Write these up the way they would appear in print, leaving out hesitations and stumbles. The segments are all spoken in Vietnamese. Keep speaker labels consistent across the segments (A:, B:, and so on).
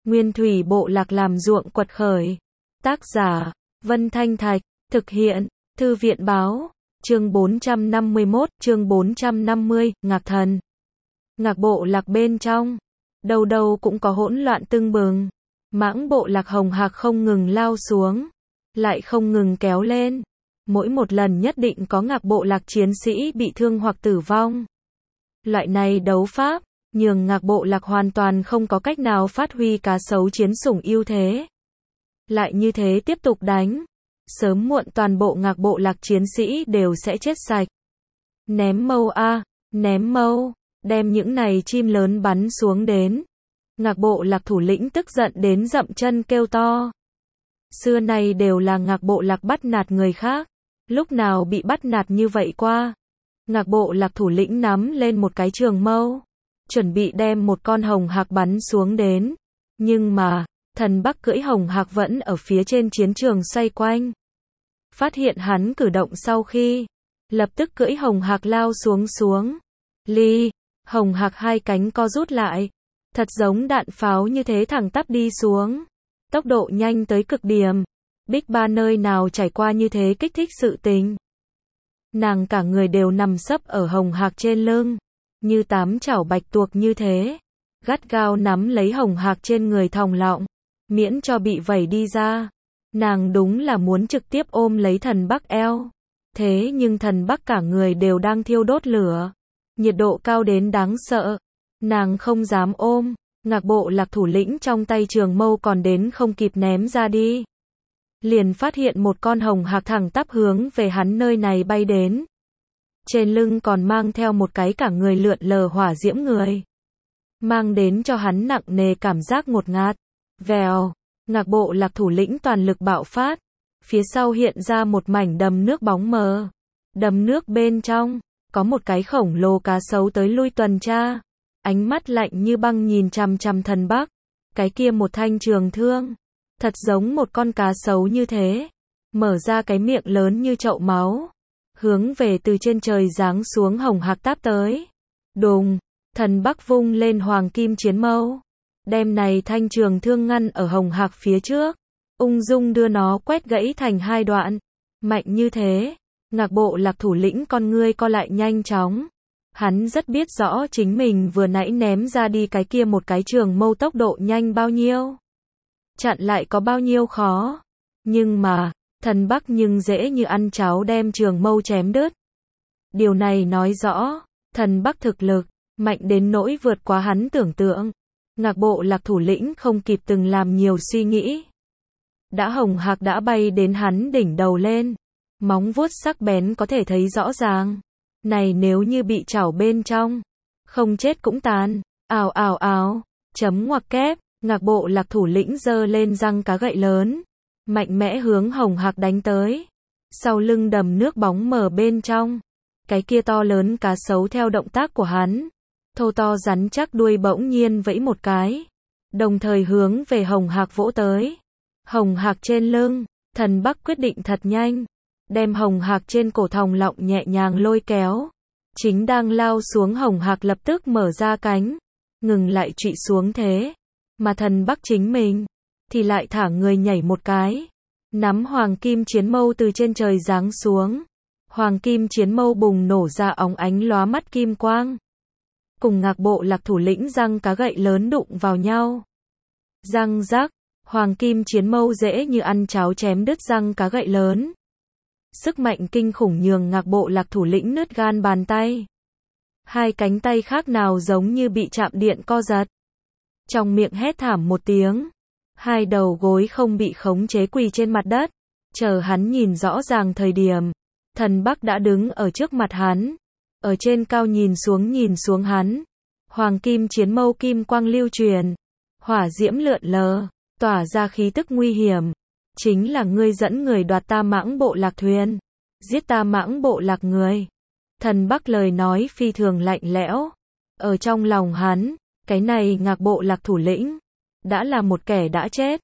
A: Nguyên thủy bộ lạc làm ruộng quật khởi. Tác giả, Vân Thanh Thạch, thực hiện, Thư viện Báo, chương 451, chương 450, Ngạc Thần. Ngạc bộ lạc bên trong, đâu đâu cũng có hỗn loạn tưng bừng. Mãng bộ lạc hồng hạc không ngừng lao xuống, lại không ngừng kéo lên. Mỗi một lần nhất định có ngạc bộ lạc chiến sĩ bị thương hoặc tử vong. Loại này đấu pháp, nhường ngạc bộ lạc hoàn toàn không có cách nào phát huy cá sấu chiến sủng ưu thế. Lại như thế tiếp tục đánh, sớm muộn toàn bộ ngạc bộ lạc chiến sĩ đều sẽ chết sạch. Ném mâu a, ném mâu, đem những này chim lớn bắn xuống đến. Ngạc bộ lạc thủ lĩnh tức giận đến dậm chân kêu to. Xưa nay đều là ngạc bộ lạc bắt nạt người khác, lúc nào bị bắt nạt như vậy qua. Ngạc bộ lạc thủ lĩnh nắm lên một cái trường mâu, chuẩn bị đem một con hồng hạc bắn xuống đến. Nhưng mà, thần Bắc cưỡi hồng hạc vẫn ở phía trên chiến trường xoay quanh. Phát hiện hắn cử động sau khi, lập tức cưỡi hồng hạc lao xuống. Hồng hạc hai cánh co rút lại, thật giống đạn pháo như thế thẳng tắp đi xuống. Tốc độ nhanh tới cực điểm. Bích Ba nơi nào trải qua như thế kích thích sự tình. Nàng cả người đều nằm sấp ở hồng hạc trên lưng, như 8 chảo bạch tuộc như thế, gắt gao nắm lấy hồng hạc trên người thòng lọng, miễn cho bị vẩy đi ra. Nàng đúng là muốn trực tiếp ôm lấy thần Bắc eo. Thế nhưng thần Bắc cả người đều đang thiêu đốt lửa, nhiệt độ cao đến đáng sợ. Nàng không dám ôm, ngạc bộ lạc thủ lĩnh trong tay trường mâu còn đến không kịp ném ra đi. Liền phát hiện một con hồng hạc thẳng tắp hướng về hắn nơi này bay đến. Trên lưng còn mang theo một cái cả người lượn lờ hỏa diễm người. Mang đến cho hắn nặng nề cảm giác ngột ngạt. Vèo, ngạc bộ lạc thủ lĩnh toàn lực bạo phát. Phía sau hiện ra một mảnh đầm nước bóng mờ. Đầm nước bên trong, có một cái khổng lồ cá sấu tới lui tuần tra. Ánh mắt lạnh như băng nhìn chằm chằm thần Bắc. Cái kia một thanh trường thương, thật giống một con cá sấu như thế. Mở ra cái miệng lớn như chậu máu, hướng về từ trên trời giáng xuống hồng hạc táp tới. Đùng, thần Bắc vung lên hoàng kim chiến mâu, đem này thanh trường thương ngăn ở hồng hạc phía trước, ung dung đưa nó quét gãy thành hai đoạn. Mạnh như thế, ngạc bộ lạc thủ lĩnh con ngươi co lại nhanh chóng. Hắn rất biết rõ chính mình vừa nãy ném ra đi cái kia một cái trường mâu tốc độ nhanh bao nhiêu, chặn lại có bao nhiêu khó. Nhưng mà, thần Bắc nhưng dễ như ăn cháo đem trường mâu chém đứt. Điều này nói rõ, thần Bắc thực lực mạnh đến nỗi vượt quá hắn tưởng tượng. Ngạc bộ lạc thủ lĩnh không kịp từng làm nhiều suy nghĩ. Hồng hạc đã bay đến hắn đỉnh đầu lên, móng vuốt sắc bén có thể thấy rõ ràng. Này nếu như bị chảo bên trong, không chết cũng tàn. Ào ào ào, chấm ngoặc kép, ngạc bộ lạc thủ lĩnh giơ lên răng cá gậy lớn, mạnh mẽ hướng hồng hạc đánh tới. Sau lưng đầm nước bóng mờ bên trong, cái kia to lớn cá sấu theo động tác của hắn, thô to rắn chắc đuôi bỗng nhiên vẫy một cái, đồng thời hướng về hồng hạc vỗ tới. Hồng hạc trên lưng, thần Bắc quyết định thật nhanh, đem hồng hạc trên cổ thòng lọng nhẹ nhàng lôi kéo. Chính đang lao xuống hồng hạc lập tức mở ra cánh, ngừng lại trụy xuống thế. Mà thần Bắc chính mình, thì lại thả người nhảy một cái, nắm hoàng kim chiến mâu từ trên trời giáng xuống. Hoàng kim chiến mâu bùng nổ ra óng ánh lóa mắt kim quang. Cùng ngạc bộ lạc thủ lĩnh răng cá gậy lớn đụng vào nhau. Răng rắc, hoàng kim chiến mâu dễ như ăn cháo chém đứt răng cá gậy lớn. Sức mạnh kinh khủng nhường ngạc bộ lạc thủ lĩnh nứt gan bàn tay. Hai cánh tay khác nào giống như bị chạm điện co giật. Trong miệng hét thảm một tiếng. Hai đầu gối không bị khống chế quỳ trên mặt đất. Chờ hắn nhìn rõ ràng thời điểm, thần Bắc đã đứng ở trước mặt hắn. Ở trên cao nhìn xuống hắn. Hoàng kim chiến mâu kim quang lưu truyền. Hỏa diễm lượn lờ, tỏa ra khí tức nguy hiểm. Chính là ngươi dẫn người đoạt ta mãng bộ lạc thuyền, giết ta mãng bộ lạc người. Thần Bắc lời nói phi thường lạnh lẽo. Ở trong lòng hắn, cái này ngạc bộ lạc thủ lĩnh đã là một kẻ đã chết.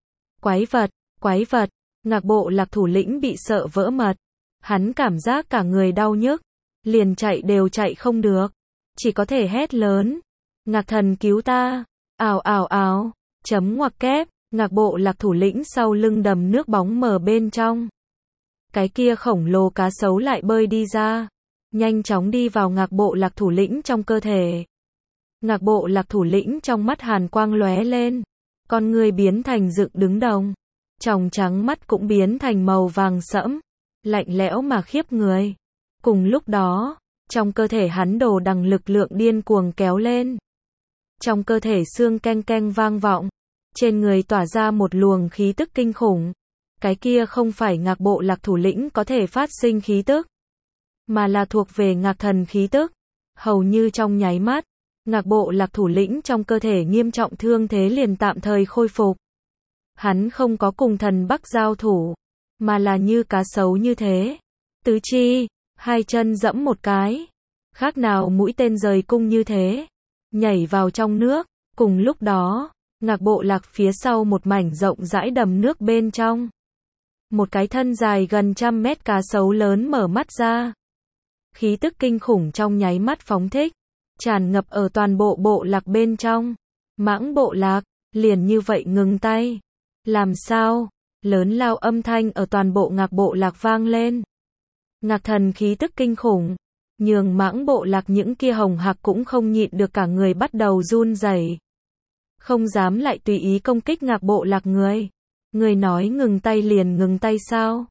A: Quái vật, ngạc bộ lạc thủ lĩnh bị sợ vỡ mật. Hắn cảm giác cả người đau nhức, liền chạy đều chạy không được, chỉ có thể hét lớn. Ngạc thần cứu ta, ào ào ào, chấm ngoặc kép, Ngạc Bộ Lạc thủ lĩnh sau lưng đầm nước bóng mờ bên trong. Cái kia khổng lồ cá sấu lại bơi đi ra, nhanh chóng đi vào Ngạc Bộ Lạc thủ lĩnh trong cơ thể. Ngạc Bộ Lạc thủ lĩnh trong mắt hàn quang lóe lên, con người biến thành dựng đứng đồng, tròng trắng mắt cũng biến thành màu vàng sẫm, lạnh lẽo mà khiếp người. Cùng lúc đó, trong cơ thể hắn đồ đằng lực lượng điên cuồng kéo lên. Trong cơ thể xương keng keng vang vọng, trên người tỏa ra một luồng khí tức kinh khủng. Cái kia không phải Ngạc Bộ Lạc thủ lĩnh có thể phát sinh khí tức, mà là thuộc về Ngạc Thần khí tức. Hầu như trong nháy mắt, Ngạc Bộ Lạc thủ lĩnh trong cơ thể nghiêm trọng thương thế liền tạm thời khôi phục. Hắn không có cùng Thần Bắc giao thủ, mà là như cá sấu như thế, tứ chi, hai chân giẫm một cái, khác nào mũi tên rời cung như thế, nhảy vào trong nước. Cùng lúc đó, Ngạc Bộ Lạc phía sau một mảnh rộng rãi đầm nước bên trong, một cái thân dài gần 100 mét cá sấu lớn mở mắt ra. Khí tức kinh khủng trong nháy mắt phóng thích, tràn ngập ở toàn bộ bộ lạc bên trong. Mãng Bộ Lạc, liền như vậy ngừng tay. Làm sao? Lớn lao âm thanh ở toàn bộ Ngạc Bộ Lạc vang lên. Ngạc Thần khí tức kinh khủng, nhường Mãng Bộ Lạc những kia hồng hạc cũng không nhịn được cả người bắt đầu run rẩy. Không dám lại tùy ý công kích Ngạc Bộ Lạc người. Người nói ngừng tay liền ngừng tay sao?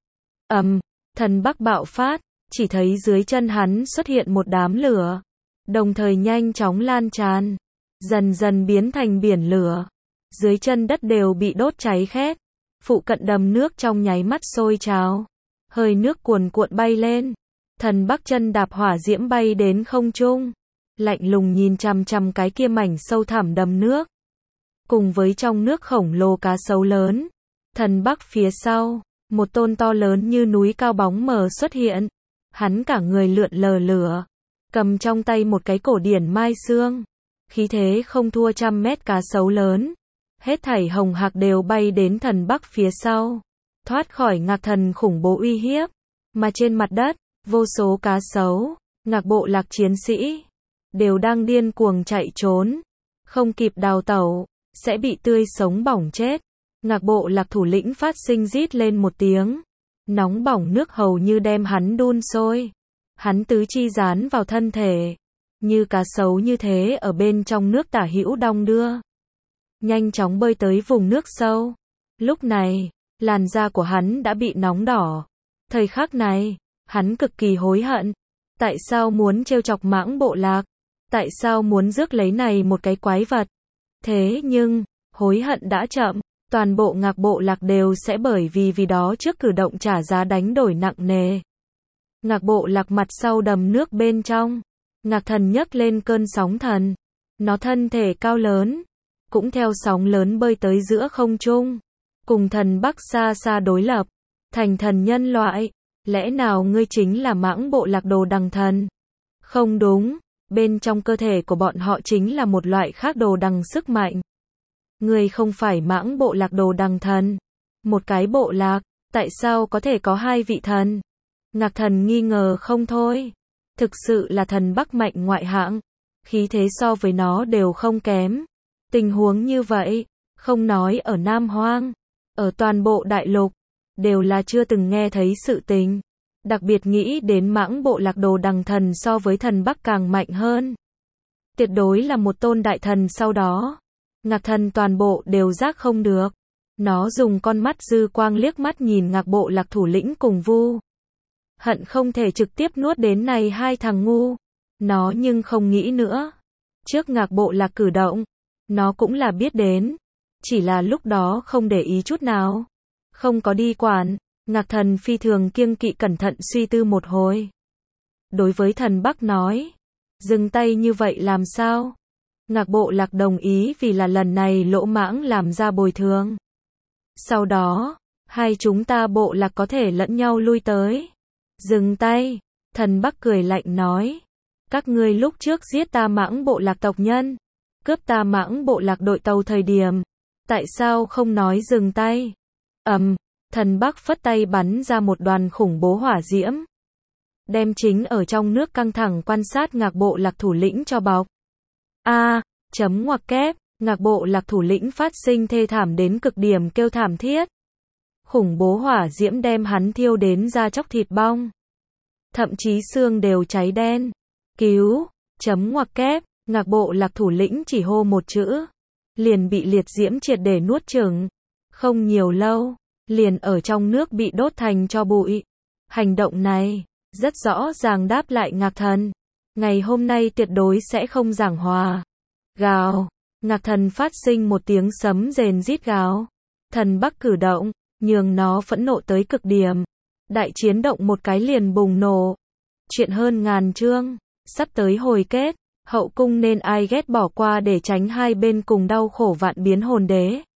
A: Thần Bắc bạo phát, chỉ thấy dưới chân hắn xuất hiện một đám lửa, đồng thời nhanh chóng lan tràn, dần dần biến thành biển lửa. Dưới chân đất đều bị đốt cháy khét, phụ cận đầm nước trong nháy mắt sôi trào, hơi nước cuồn cuộn bay lên. Thần Bắc chân đạp hỏa diễm bay đến không trung, lạnh lùng nhìn chằm chằm cái kia mảnh sâu thẳm đầm nước. Cùng với trong nước khổng lồ cá sấu lớn, Thần Bắc phía sau, một tôn to lớn như núi cao bóng mờ xuất hiện. Hắn cả người lượn lờ lửa, cầm trong tay một cái cổ điển mai xương, khí thế không thua 100 mét cá sấu lớn. Hết thảy hồng hạc đều bay đến Thần Bắc phía sau, thoát khỏi Ngạc Thần khủng bố uy hiếp. Mà trên mặt đất, vô số cá sấu, Ngạc Bộ Lạc chiến sĩ, đều đang điên cuồng chạy trốn, không kịp đào tẩu, sẽ bị tươi sống bỏng chết. Ngạc Bộ Lạc thủ lĩnh phát sinh rít lên một tiếng, nóng bỏng nước hầu như đem hắn đun sôi. Hắn tứ chi dán vào thân thể, như cá sấu như thế ở bên trong nước tả hữu đong đưa, nhanh chóng bơi tới vùng nước sâu. Lúc này, làn da của hắn đã bị nóng đỏ. Thời khắc này, hắn cực kỳ hối hận. Tại sao muốn trêu chọc Mãng Bộ Lạc? Tại sao muốn rước lấy này một cái quái vật? Thế nhưng, hối hận đã chậm. Toàn bộ Ngạc Bộ Lạc đều sẽ bởi vì đó trước cử động trả giá đánh đổi nặng nề. Ngạc Bộ Lạc mặt sau đầm nước bên trong, Ngạc Thần nhấc lên cơn sóng thần. Nó thân thể cao lớn, cũng theo sóng lớn bơi tới giữa không trung, cùng Thần Bắc xa xa đối lập, thành thần nhân loại. Lẽ nào ngươi chính là Mãng Bộ Lạc đồ đằng thần? Không đúng, bên trong cơ thể của bọn họ chính là một loại khác đồ đằng sức mạnh. Ngươi không phải Mãng Bộ Lạc đồ đằng thần. Một cái bộ lạc, tại sao có thể có hai vị thần? Ngạc Thần nghi ngờ không thôi. Thực sự là Thần Bắc mạnh ngoại hạng, khí thế so với nó đều không kém. Tình huống như vậy, không nói ở Nam Hoang, ở toàn bộ đại lục, đều là chưa từng nghe thấy sự tình. Đặc biệt nghĩ đến Mãng Bộ Lạc đồ đằng thần so với Thần Bắc càng mạnh hơn. Tuyệt đối là một tôn đại thần sau đó. Ngạc Thần toàn bộ đều giác không được. Nó dùng con mắt dư quang liếc mắt nhìn Ngạc Bộ Lạc thủ lĩnh cùng Vu Hận không thể trực tiếp nuốt đến này hai thằng ngu. Nó nhưng không nghĩ nữa. Trước Ngạc Bộ Lạc cử động, nó cũng là biết đến. Chỉ là lúc đó không để ý chút nào. Không có đi quản. Ngạc Thần phi thường kiêng kỵ cẩn thận suy tư một hồi. Đối với Thần Bắc nói, dừng tay như vậy làm sao? Ngạc Bộ Lạc đồng ý vì là lần này lỗ mãng làm ra bồi thường. Sau đó, hai chúng ta bộ lạc có thể lẫn nhau lui tới. Dừng tay, Thần Bắc cười lạnh nói. Các ngươi lúc trước giết ta Mãng Bộ Lạc tộc nhân, cướp ta Mãng Bộ Lạc đội tàu thời điểm, tại sao không nói dừng tay? Thần Bắc phất tay bắn ra một đoàn khủng bố hỏa diễm, đem chính ở trong nước căng thẳng quan sát Ngạc Bộ Lạc thủ lĩnh cho bọc. Chấm ngoặc kép, Ngạc Bộ Lạc thủ lĩnh phát sinh thê thảm đến cực điểm kêu thảm thiết. Khủng bố hỏa diễm đem hắn thiêu đến da chóc thịt bong. Thậm chí xương đều cháy đen. Cứu, chấm ngoặc kép, Ngạc Bộ Lạc thủ lĩnh chỉ hô một chữ. Liền bị liệt diễm triệt để nuốt chửng. Không nhiều lâu, liền ở trong nước bị đốt thành tro bụi. Hành động này, rất rõ ràng đáp lại Ngạc Thần. Ngày hôm nay tuyệt đối sẽ không giảng hòa. Gào, Ngạc Thần phát sinh một tiếng sấm rền rít gào. Thần Bắc cử động, nhường nó phẫn nộ tới cực điểm. Đại chiến động một cái liền bùng nổ. Chuyện hơn ngàn chương, sắp tới hồi kết. Hậu cung nên ai ghét bỏ qua để tránh hai bên cùng đau khổ vạn biến hồn đế.